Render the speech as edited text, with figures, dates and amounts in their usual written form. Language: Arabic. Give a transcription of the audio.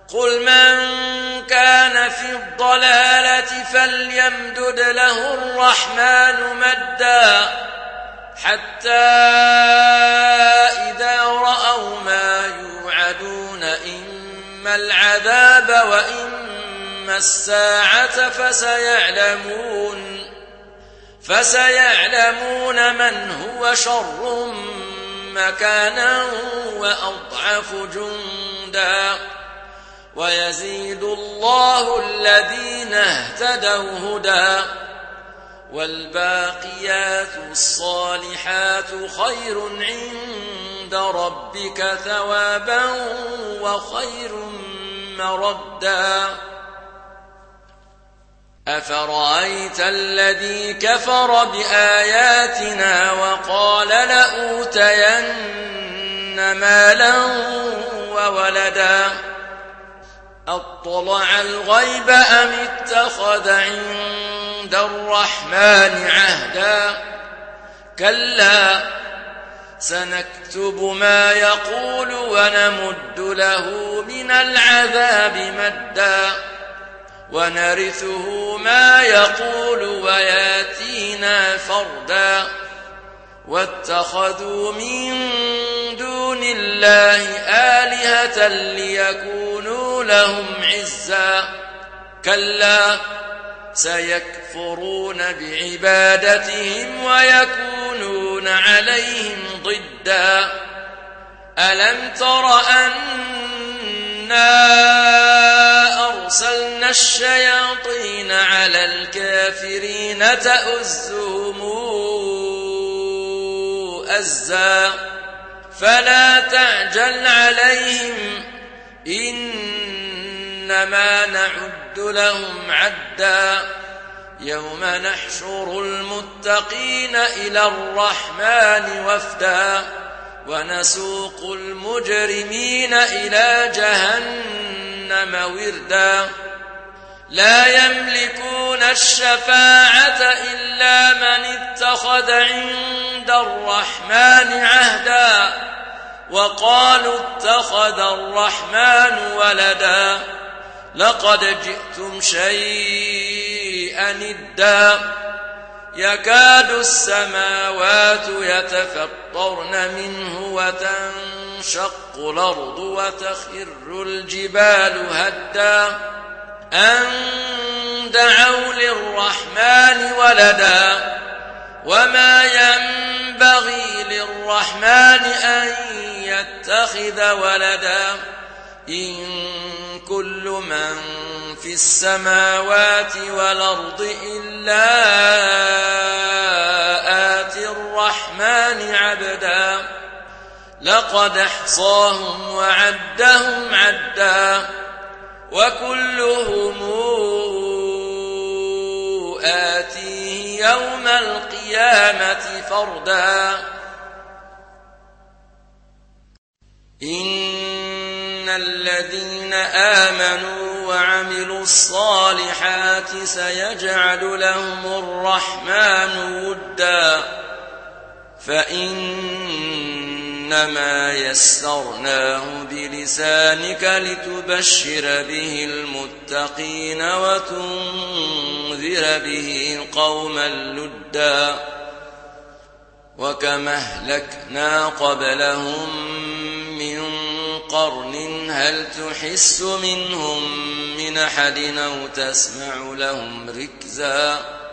قل من كان في الضلالة فليمدد له الرحمن مدا حتى إذا رأوا ما يوعدون إما العذاب وإما الساعة فسيعلمون من هو شر مكانا وأضعف جندا ويزيد الله الذين اهتدوا هدى والباقيات الصالحات خير عند ربك ثوابا وخير مردا أفرأيت الذي كفر بآياتنا وقال لأوتين مالا وولدا أطلع الغيب أم اتخذ عند الرحمن عهدا كلا سنكتب ما يقول ونمد له من العذاب مدا ونرثه ما يقول وياتينا فردا واتخذوا من دون الله آلهة ليكونوا لهم عزا كلا سيكفرون بعبادتهم ويكونون عليهم ضدا ألم تر أنا أرسلنا الشياطين على الكافرين تؤزهم أزا فلا تعجل عليهم إنما نعد لهم عدا يوم نحشر المتقين إلى الرحمن وفدا ونسوق المجرمين إلى جهنم وردا لا يملكون الشفاعة إلا من اتخذ عند الرحمن عهدا وقالوا اتخذ الرحمن ولدا لقد جئتم شيئا إدا يكاد السماوات يتفطرن منه وتنشق الأرض وتخر الجبال هدا أن دعوا للرحمن ولدا وما ينبغي للرحمن أن يتخذ ولدا إن كل من في السماوات والأرض إلا آتي الرحمن عبدا لقد احصاهم وعدهم عدا وكلهم آتيه يوم القيامة فردا إن الذين آمنوا وعملوا الصالحات سيجعل لهم الرحمن ودا فإنما يسرناه بلسانك لتبشر به المتقين وتنذر به قوما لدا وكما أهلكنا قبلهم من قرن هل تحس منهم من أحد أو تسمع لهم ركزا